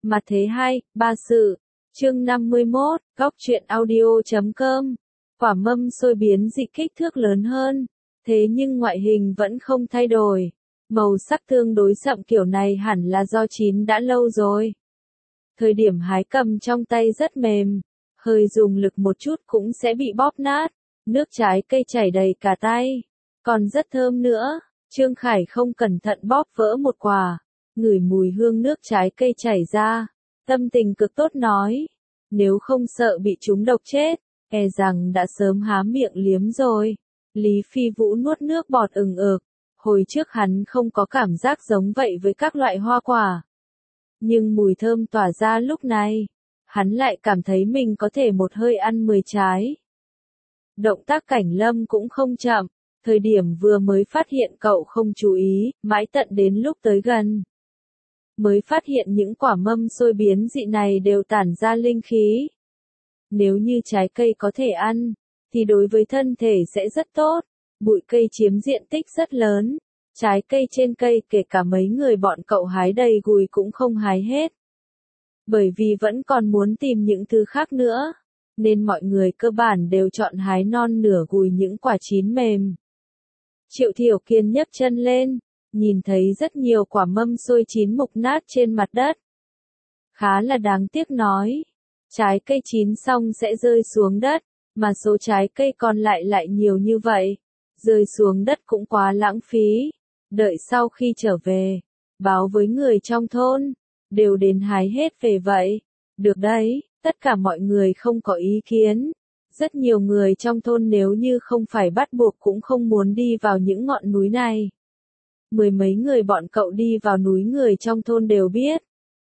Mặt thế 2, ba sự. Chương 51, góc truyện audio.com. Quả mâm xôi biến dị kích thước lớn hơn, thế nhưng ngoại hình vẫn không thay đổi. Màu sắc tương đối sậm kiểu này hẳn là do chín đã lâu rồi. Thời điểm hái cầm trong tay rất mềm, hơi dùng lực một chút cũng sẽ bị bóp nát, nước trái cây chảy đầy cả tay, còn rất thơm nữa. Trương Khải không cẩn thận bóp vỡ một quả, ngửi mùi hương nước trái cây chảy ra, tâm tình cực tốt nói, nếu không sợ bị chúng độc chết, e rằng đã sớm há miệng liếm rồi. Lý Phi Vũ nuốt nước bọt ừng ực, hồi trước hắn không có cảm giác giống vậy với các loại hoa quả. Nhưng mùi thơm tỏa ra lúc này, hắn lại cảm thấy mình có thể một hơi ăn 10 trái. Động tác Cảnh Lâm cũng không chậm, thời điểm vừa mới phát hiện cậu không chú ý, mãi tận đến lúc tới gần, mới phát hiện những quả mâm xôi biến dị này đều tản ra linh khí. Nếu như trái cây có thể ăn, thì đối với thân thể sẽ rất tốt. Bụi cây chiếm diện tích rất lớn, trái cây trên cây kể cả mấy người bọn cậu hái đầy gùi cũng không hái hết. Bởi vì vẫn còn muốn tìm những thứ khác nữa, nên mọi người cơ bản đều chọn hái non nửa gùi những quả chín mềm. Triệu Thiểu Kiên nhấc chân lên, nhìn thấy rất nhiều quả mâm xôi chín mục nát trên mặt đất. Khá là đáng tiếc nói, trái cây chín xong sẽ rơi xuống đất, mà số trái cây còn lại nhiều như vậy, rơi xuống đất cũng quá lãng phí. Đợi sau khi trở về, báo với người trong thôn, đều đến hái hết về vậy. Được đấy, tất cả mọi người không có ý kiến. Rất nhiều người trong thôn nếu như không phải bắt buộc cũng không muốn đi vào những ngọn núi này. Mười mấy người bọn cậu đi vào núi người trong thôn đều biết.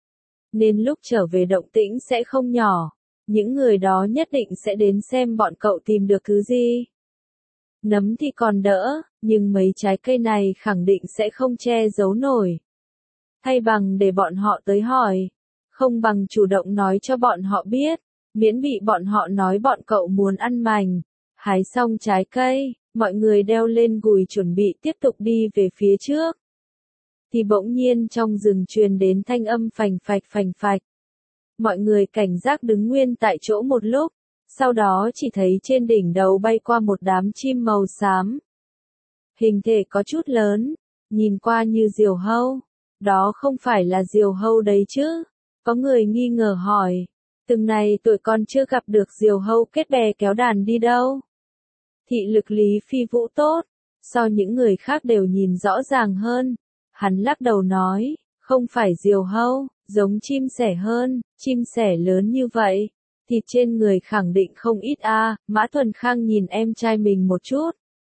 Nên lúc trở về động tĩnh sẽ không nhỏ. Những người đó nhất định sẽ đến xem bọn cậu tìm được thứ gì. Nấm thì còn đỡ, nhưng mấy trái cây này khẳng định sẽ không che giấu nổi. Thay bằng để bọn họ tới hỏi, không bằng chủ động nói cho bọn họ biết, miễn bị bọn họ nói bọn cậu muốn ăn mành. Hái xong trái cây, mọi người đeo lên gùi chuẩn bị tiếp tục đi về phía trước. Thì bỗng nhiên trong rừng truyền đến thanh âm phành phạch. Mọi người cảnh giác đứng nguyên tại chỗ một lúc, sau đó chỉ thấy trên đỉnh đầu bay qua một đám chim màu xám. Hình thể có chút lớn, nhìn qua như diều hâu. Đó không phải là diều hâu đấy chứ? Có người nghi ngờ hỏi. Từng này tuổi con chưa gặp được diều hâu kết bè kéo đàn đi đâu. Thị lực Lý Phi Vũ tốt, so những người khác đều nhìn rõ ràng hơn. Hắn lắc đầu nói, không phải diều hâu, giống chim sẻ hơn, chim sẻ lớn như vậy, thịt trên người khẳng định không ít a. Mã Thuần Khang nhìn em trai mình một chút.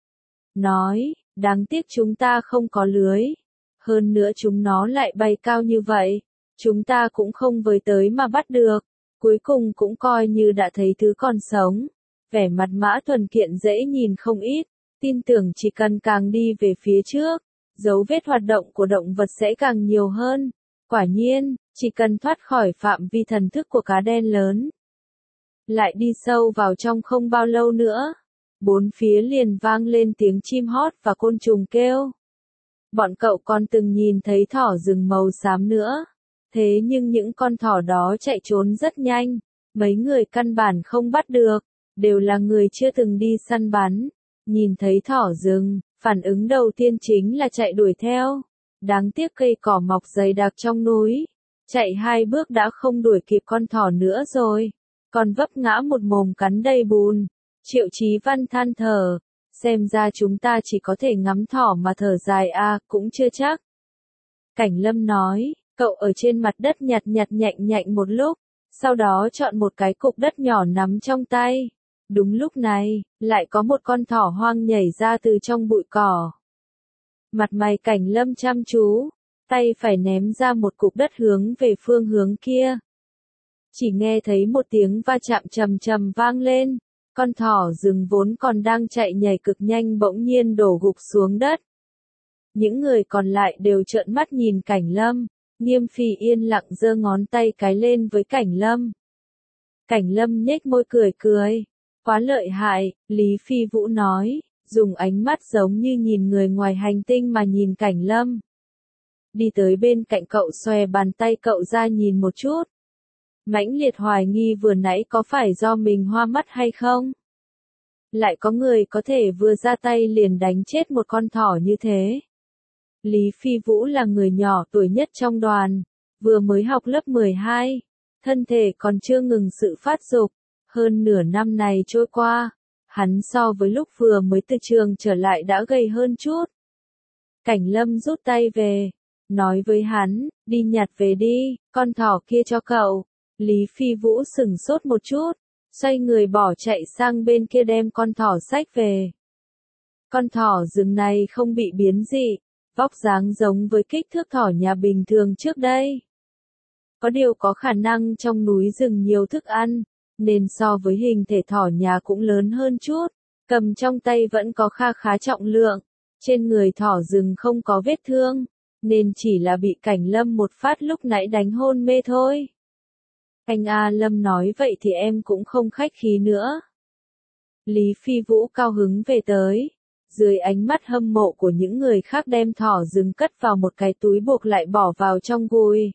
Nói, đáng tiếc chúng ta không có lưới. Hơn nữa chúng nó lại bay cao như vậy, chúng ta cũng không với tới mà bắt được. Cuối cùng cũng coi như đã thấy thứ còn sống. Vẻ mặt Mã Thuần Kiện dễ nhìn không ít, tin tưởng chỉ cần càng đi về phía trước, dấu vết hoạt động của động vật sẽ càng nhiều hơn. Quả nhiên, chỉ cần thoát khỏi phạm vi thần thức của cá đen lớn, lại đi sâu vào trong không bao lâu nữa, bốn phía liền vang lên tiếng chim hót và côn trùng kêu. Bọn cậu còn từng nhìn thấy thỏ rừng màu xám nữa. Thế nhưng những con thỏ đó chạy trốn rất nhanh, mấy người căn bản không bắt được, đều là người chưa từng đi săn bắn. Nhìn thấy thỏ rừng, phản ứng đầu tiên chính là chạy đuổi theo. Đáng tiếc cây cỏ mọc dày đặc trong núi, chạy 2 bước đã không đuổi kịp con thỏ nữa rồi, còn vấp ngã một mồm cắn đầy bùn. Triệu Chí Văn than thở, xem ra chúng ta chỉ có thể ngắm thỏ mà thở dài a, cũng chưa chắc. Cảnh Lâm nói, cậu ở trên mặt đất nhặt nhạnh một lúc, sau đó chọn một cái cục đất nhỏ nắm trong tay. Đúng lúc này, lại có một con thỏ hoang nhảy ra từ trong bụi cỏ. Mặt mày Cảnh Lâm chăm chú, tay phải ném ra một cục đất hướng về phương hướng kia. Chỉ nghe thấy một tiếng va chạm trầm vang lên, con thỏ rừng vốn còn đang chạy nhảy cực nhanh bỗng nhiên đổ gục xuống đất. Những người còn lại đều trợn mắt nhìn Cảnh Lâm, Nghiêm Phỉ yên lặng giơ ngón tay cái lên với Cảnh Lâm. Cảnh Lâm nhếch môi cười, quá lợi hại, Lý Phi Vũ nói, dùng ánh mắt giống như nhìn người ngoài hành tinh mà nhìn Cảnh Lâm. đi tới bên cạnh cậu xòe bàn tay cậu ra nhìn một chút. Mãnh liệt hoài nghi vừa nãy có phải do mình hoa mắt hay không? Lại có người có thể vừa ra tay liền đánh chết một con thỏ như thế. Lý Phi Vũ là người nhỏ tuổi nhất trong đoàn, vừa mới học lớp 12, thân thể còn chưa ngừng sự phát dục. Hơn nửa năm này trôi qua, hắn so với lúc vừa mới từ trường trở lại đã gầy hơn chút. Cảnh Lâm rút tay về, nói với hắn, đi nhặt về đi, con thỏ kia cho cậu. Lý Phi Vũ sửng sốt một chút, xoay người bỏ chạy sang bên kia đem con thỏ xách về. Con thỏ rừng này không bị biến dị, vóc dáng giống với kích thước thỏ nhà bình thường trước đây. Có điều có khả năng trong núi rừng nhiều thức ăn, nên so với hình thể thỏ nhà cũng lớn hơn chút, cầm trong tay vẫn có kha khá trọng lượng. Trên người thỏ rừng không có vết thương, nên chỉ là bị Cảnh Lâm một phát lúc nãy đánh hôn mê thôi. Anh A Lâm nói vậy thì em cũng không khách khí nữa. Lý Phi Vũ cao hứng về tới, dưới ánh mắt hâm mộ của những người khác đem thỏ rừng cất vào một cái túi buộc lại bỏ vào trong gùi.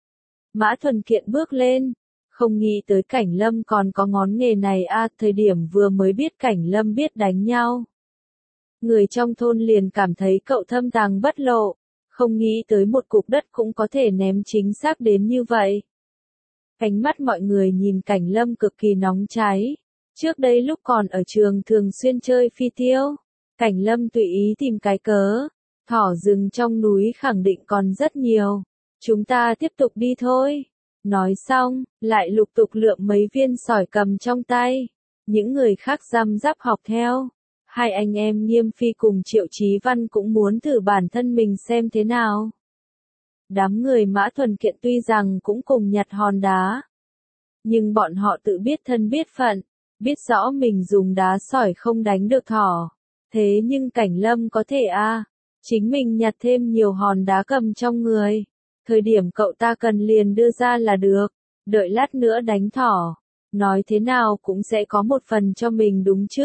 Mã Thuần Kiện bước lên, không nghĩ tới Cảnh Lâm còn có ngón nghề này thời điểm vừa mới biết Cảnh Lâm biết đánh nhau. Người trong thôn liền cảm thấy cậu thâm tàng bất lộ, không nghĩ tới một cục đất cũng có thể ném chính xác đến như vậy. Ánh mắt mọi người nhìn Cảnh Lâm cực kỳ nóng cháy. Trước đây lúc còn ở trường thường xuyên chơi phi tiêu, Cảnh Lâm tùy ý tìm cái cớ. Thỏ rừng trong núi khẳng định còn rất nhiều. Chúng ta tiếp tục đi thôi. Nói xong, lại lục tục lượm mấy viên sỏi cầm trong tay. Những người khác răm rắp học theo. Hai anh em Nghiêm Phi cùng Triệu Chí Văn cũng muốn thử bản thân mình xem thế nào. Đám người Mã Thuần Kiện tuy rằng cũng cùng nhặt hòn đá, nhưng bọn họ tự biết thân biết phận, biết rõ mình dùng đá sỏi không đánh được thỏ. Thế nhưng Cảnh Lâm có thể chính mình nhặt thêm nhiều hòn đá cầm trong người. Thời điểm cậu ta cần liền đưa ra là được, đợi lát nữa đánh thỏ. Nói thế nào cũng sẽ có một phần cho mình đúng chứ.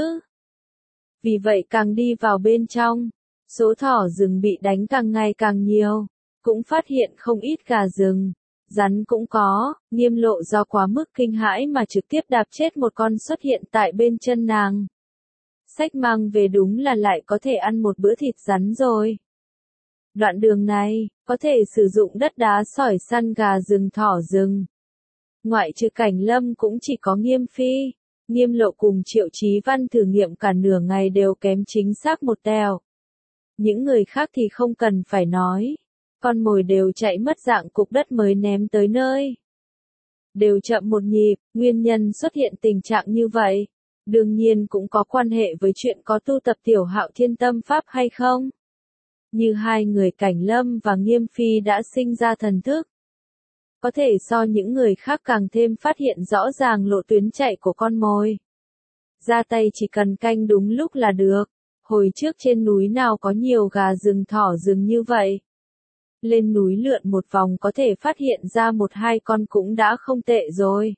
Vì vậy càng đi vào bên trong, số thỏ rừng bị đánh càng ngày càng nhiều. Cũng phát hiện không ít gà rừng, rắn cũng có. Nghiêm Lộ do quá mức kinh hãi mà trực tiếp đạp chết một con xuất hiện tại bên chân nàng. Xách mang về đúng là lại có thể ăn một bữa thịt rắn rồi. Đoạn đường này, có thể sử dụng đất đá sỏi săn gà rừng thỏ rừng. Ngoại trừ Cảnh Lâm cũng chỉ có Nghiêm Phi, Nghiêm Lộ cùng Triệu Chí Văn thử nghiệm cả nửa ngày đều kém chính xác một tèo. Những người khác thì không cần phải nói. Con mồi đều chạy mất dạng cục đất mới ném tới nơi. Đều chậm một nhịp, nguyên nhân xuất hiện tình trạng như vậy. Đương nhiên cũng có quan hệ với chuyện có tu tập Tiểu Hạo Thiên Tâm Pháp hay không. Như hai người Cảnh Lâm và Nghiêm Phi đã sinh ra thần thức. Có thể so những người khác càng thêm phát hiện rõ ràng lộ tuyến chạy của con mồi. Ra tay chỉ cần canh đúng lúc là được. Hồi trước trên núi nào có nhiều gà rừng thỏ rừng như vậy. Lên núi lượn một vòng có thể phát hiện ra một hai con cũng đã không tệ rồi.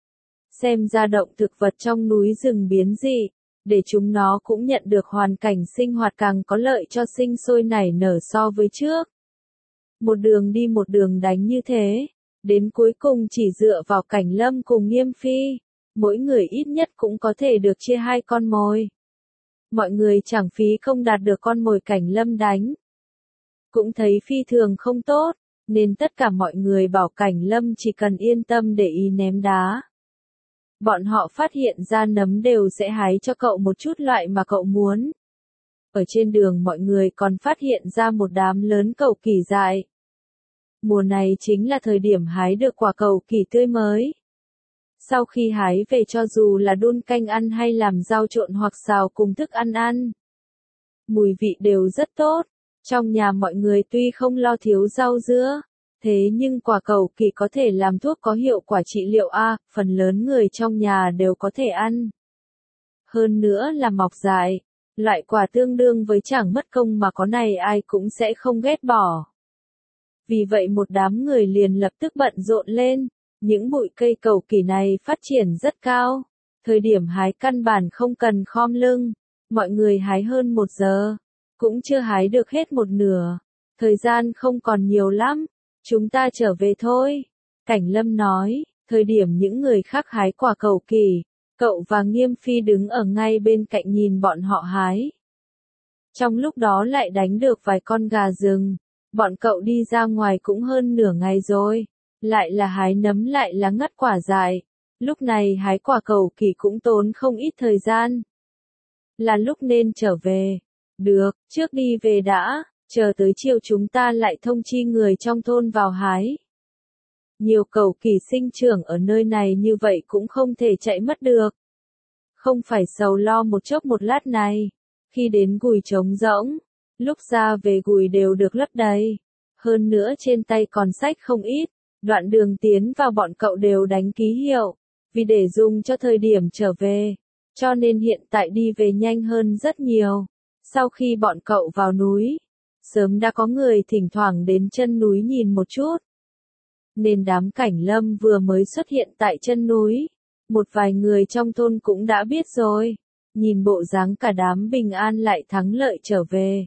Xem ra động thực vật trong núi rừng biến dị, để chúng nó cũng nhận được hoàn cảnh sinh hoạt càng có lợi cho sinh sôi nảy nở so với trước. Một đường đi một đường đánh như thế, đến cuối cùng chỉ dựa vào Cảnh Lâm cùng Nghiêm Phi, mỗi người ít nhất cũng có thể được chia hai con mồi. Mọi người chẳng phí không đạt được con mồi Cảnh Lâm đánh. Cũng thấy phi thường không tốt, nên tất cả mọi người bảo Cảnh Lâm chỉ cần yên tâm để ý ném đá. Bọn họ phát hiện ra nấm đều sẽ hái cho cậu một chút loại mà cậu muốn. Ở trên đường mọi người còn phát hiện ra một đám lớn cẩu kỳ dại. Mùa này chính là thời điểm hái được quả cẩu kỳ tươi mới. Sau khi hái về cho dù là đun canh ăn hay làm rau trộn hoặc xào cùng thức ăn ăn, mùi vị đều rất tốt. Trong nhà mọi người tuy không lo thiếu rau dưa, thế nhưng quả cẩu kỳ có thể làm thuốc có hiệu quả trị liệu phần lớn người trong nhà đều có thể ăn. Hơn nữa là mọc dại, loại quả tương đương với chẳng mất công mà có này ai cũng sẽ không ghét bỏ. Vì vậy một đám người liền lập tức bận rộn lên, những bụi cây cẩu kỳ này phát triển rất cao, thời điểm hái căn bản không cần khom lưng, mọi người hái hơn 1 giờ. Cũng chưa hái được hết một nửa. Thời gian không còn nhiều lắm, chúng ta trở về thôi. Cảnh Lâm nói, thời điểm những người khác hái quả cầu kỳ, cậu và Nghiêm Phi đứng ở ngay bên cạnh nhìn bọn họ hái. Trong lúc đó lại đánh được vài con gà rừng, bọn cậu đi ra ngoài cũng hơn nửa ngày rồi, lại là hái nấm lại là ngắt quả dại, lúc này hái quả cầu kỳ cũng tốn không ít thời gian. Là lúc nên trở về. Được, trước đi về đã, chờ tới chiều chúng ta lại thông chi người trong thôn vào hái. Nhiều cầu kỳ sinh trưởng ở nơi này như vậy cũng không thể chạy mất được. Không phải sầu lo một chốc một lát này. Khi đến gùi trống rỗng, lúc ra về gùi đều được lấp đầy. Hơn nữa trên tay còn sách không ít, đoạn đường tiến vào bọn cậu đều đánh ký hiệu, vì để dùng cho thời điểm trở về. Cho nên hiện tại đi về nhanh hơn rất nhiều. Sau khi bọn cậu vào núi, sớm đã có người thỉnh thoảng đến chân núi nhìn một chút. Nên đám Cảnh Lâm vừa mới xuất hiện tại chân núi, một vài người trong thôn cũng đã biết rồi. Nhìn bộ dáng cả đám bình an lại thắng lợi trở về.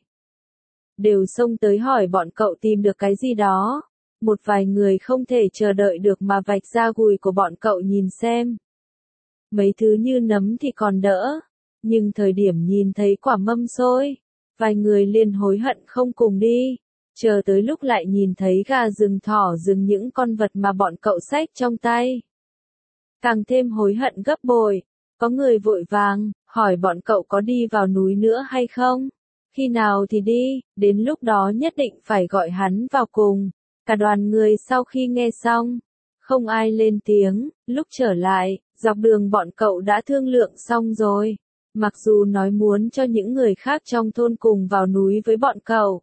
Đều xông tới hỏi bọn cậu tìm được cái gì đó. Một vài người không thể chờ đợi được mà vạch ra gùi của bọn cậu nhìn xem. Mấy thứ như nấm thì còn đỡ, nhưng thời điểm nhìn thấy quả mâm xôi, vài người liền hối hận không cùng đi. Chờ tới lúc lại nhìn thấy gà rừng thỏ rừng những con vật mà bọn cậu xách trong tay. Càng thêm hối hận gấp bội, có người vội vàng, hỏi bọn cậu có đi vào núi nữa hay không? Khi nào thì đi, đến lúc đó nhất định phải gọi hắn vào cùng. Cả đoàn người sau khi nghe xong, không ai lên tiếng, lúc trở lại, dọc đường bọn cậu đã thương lượng xong rồi. Mặc dù nói muốn cho những người khác trong thôn cùng vào núi với bọn cậu.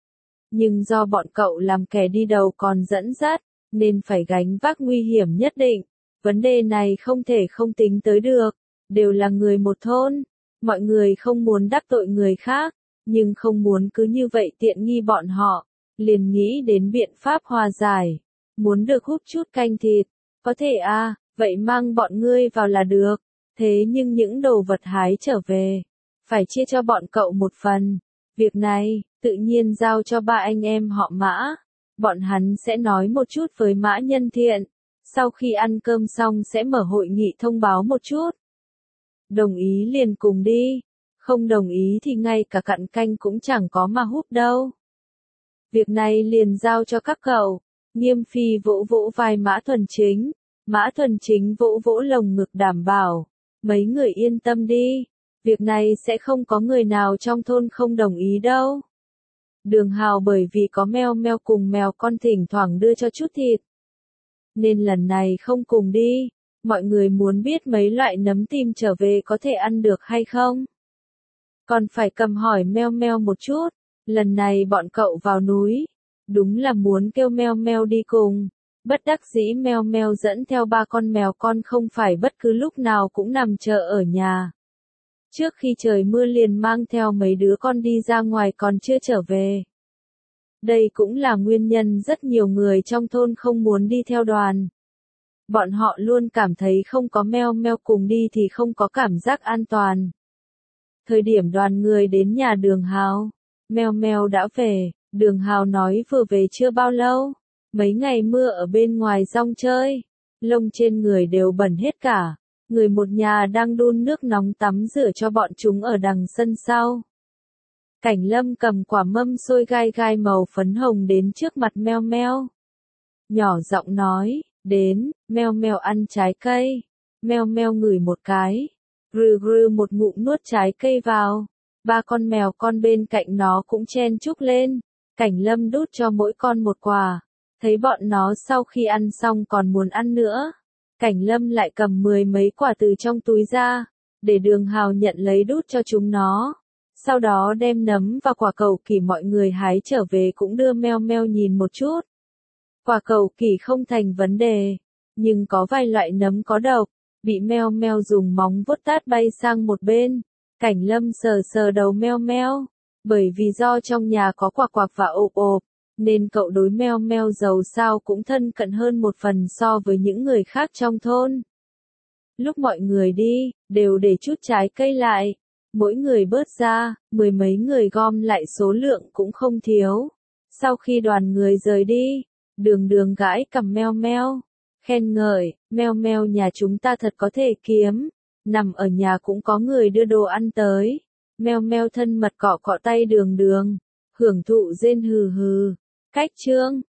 Nhưng do bọn cậu làm kẻ đi đầu còn dẫn dắt, nên phải gánh vác nguy hiểm nhất định. Vấn đề này không thể không tính tới được. Đều là người một thôn. Mọi người không muốn đắc tội người khác, nhưng không muốn cứ như vậy tiện nghi bọn họ. Liền nghĩ đến biện pháp hòa giải. Muốn được hút chút canh thịt. Có thể à, vậy mang bọn ngươi vào là được. Thế nhưng những đồ vật hái trở về, phải chia cho bọn cậu một phần. Việc này, tự nhiên giao cho ba anh em họ Mã. Bọn hắn sẽ nói một chút với Mã Nhân Thiện. Sau khi ăn cơm xong sẽ mở hội nghị thông báo một chút. Đồng ý liền cùng đi. Không đồng ý thì ngay cả cặn canh cũng chẳng có mà húp đâu. Việc này liền giao cho các cậu. Nghiêm Phi vỗ vỗ vai Mã Thuần Chính. Mã Thuần Chính vỗ vỗ lồng ngực đảm bảo. Mấy người yên tâm đi. Việc này sẽ không có người nào trong thôn không đồng ý đâu. Đường Hào bởi vì có meo meo cùng mèo con thỉnh thoảng đưa cho chút thịt. Nên lần này không cùng đi. Mọi người muốn biết mấy loại nấm tim trở về có thể ăn được hay không? Còn phải cầm hỏi meo meo một chút. Lần này bọn cậu vào núi. Đúng là muốn kêu meo meo đi cùng. Bất đắc dĩ meo meo dẫn theo ba con mèo con không phải bất cứ lúc nào cũng nằm chờ ở nhà. Trước khi trời mưa liền mang theo mấy đứa con đi ra ngoài còn chưa trở về. Đây cũng là nguyên nhân rất nhiều người trong thôn không muốn đi theo đoàn. Bọn họ luôn cảm thấy không có meo meo cùng đi thì không có cảm giác an toàn. Thời điểm đoàn người đến nhà Đường Hào, meo meo đã về, Đường Hào nói vừa về chưa bao lâu. Mấy ngày mưa ở bên ngoài rong chơi, lông trên người đều bẩn hết cả. Người một nhà đang đun nước nóng tắm rửa cho bọn chúng ở đằng sân sau. Cảnh Lâm cầm quả mâm xôi gai gai màu phấn hồng đến trước mặt meo meo. Nhỏ giọng nói, đến, meo meo ăn trái cây. Meo meo ngửi một cái, rừ rừ một ngụm nuốt trái cây vào. Ba con mèo con bên cạnh nó cũng chen chúc lên. Cảnh Lâm đút cho mỗi con một quả. Thấy bọn nó sau khi ăn xong còn muốn ăn nữa. Cảnh Lâm lại cầm 10 mấy quả từ trong túi ra, để Đường Hào nhận lấy đút cho chúng nó. Sau đó đem nấm và quả cầu kỳ mọi người hái trở về cũng đưa meo meo nhìn một chút. Quả cầu kỳ không thành vấn đề, nhưng có vài loại nấm có độc, bị meo meo dùng móng vuốt tát bay sang một bên. Cảnh Lâm sờ sờ đầu meo meo, bởi vì do trong nhà có quạc quạc và ộp ộp, nên cậu đối meo meo dầu sao cũng thân cận hơn một phần so với những người khác trong thôn. Lúc mọi người đi, đều để chút trái cây lại, mỗi người bớt ra, 10 mấy người gom lại số lượng cũng không thiếu. Sau khi đoàn người rời đi, Đường Đường gãi cằm Meo Meo, khen ngợi, Meo Meo nhà chúng ta thật có thể kiếm, nằm ở nhà cũng có người đưa đồ ăn tới. Meo Meo thân mật cọ cọ tay Đường Đường, hưởng thụ rên hừ hừ. Cách chương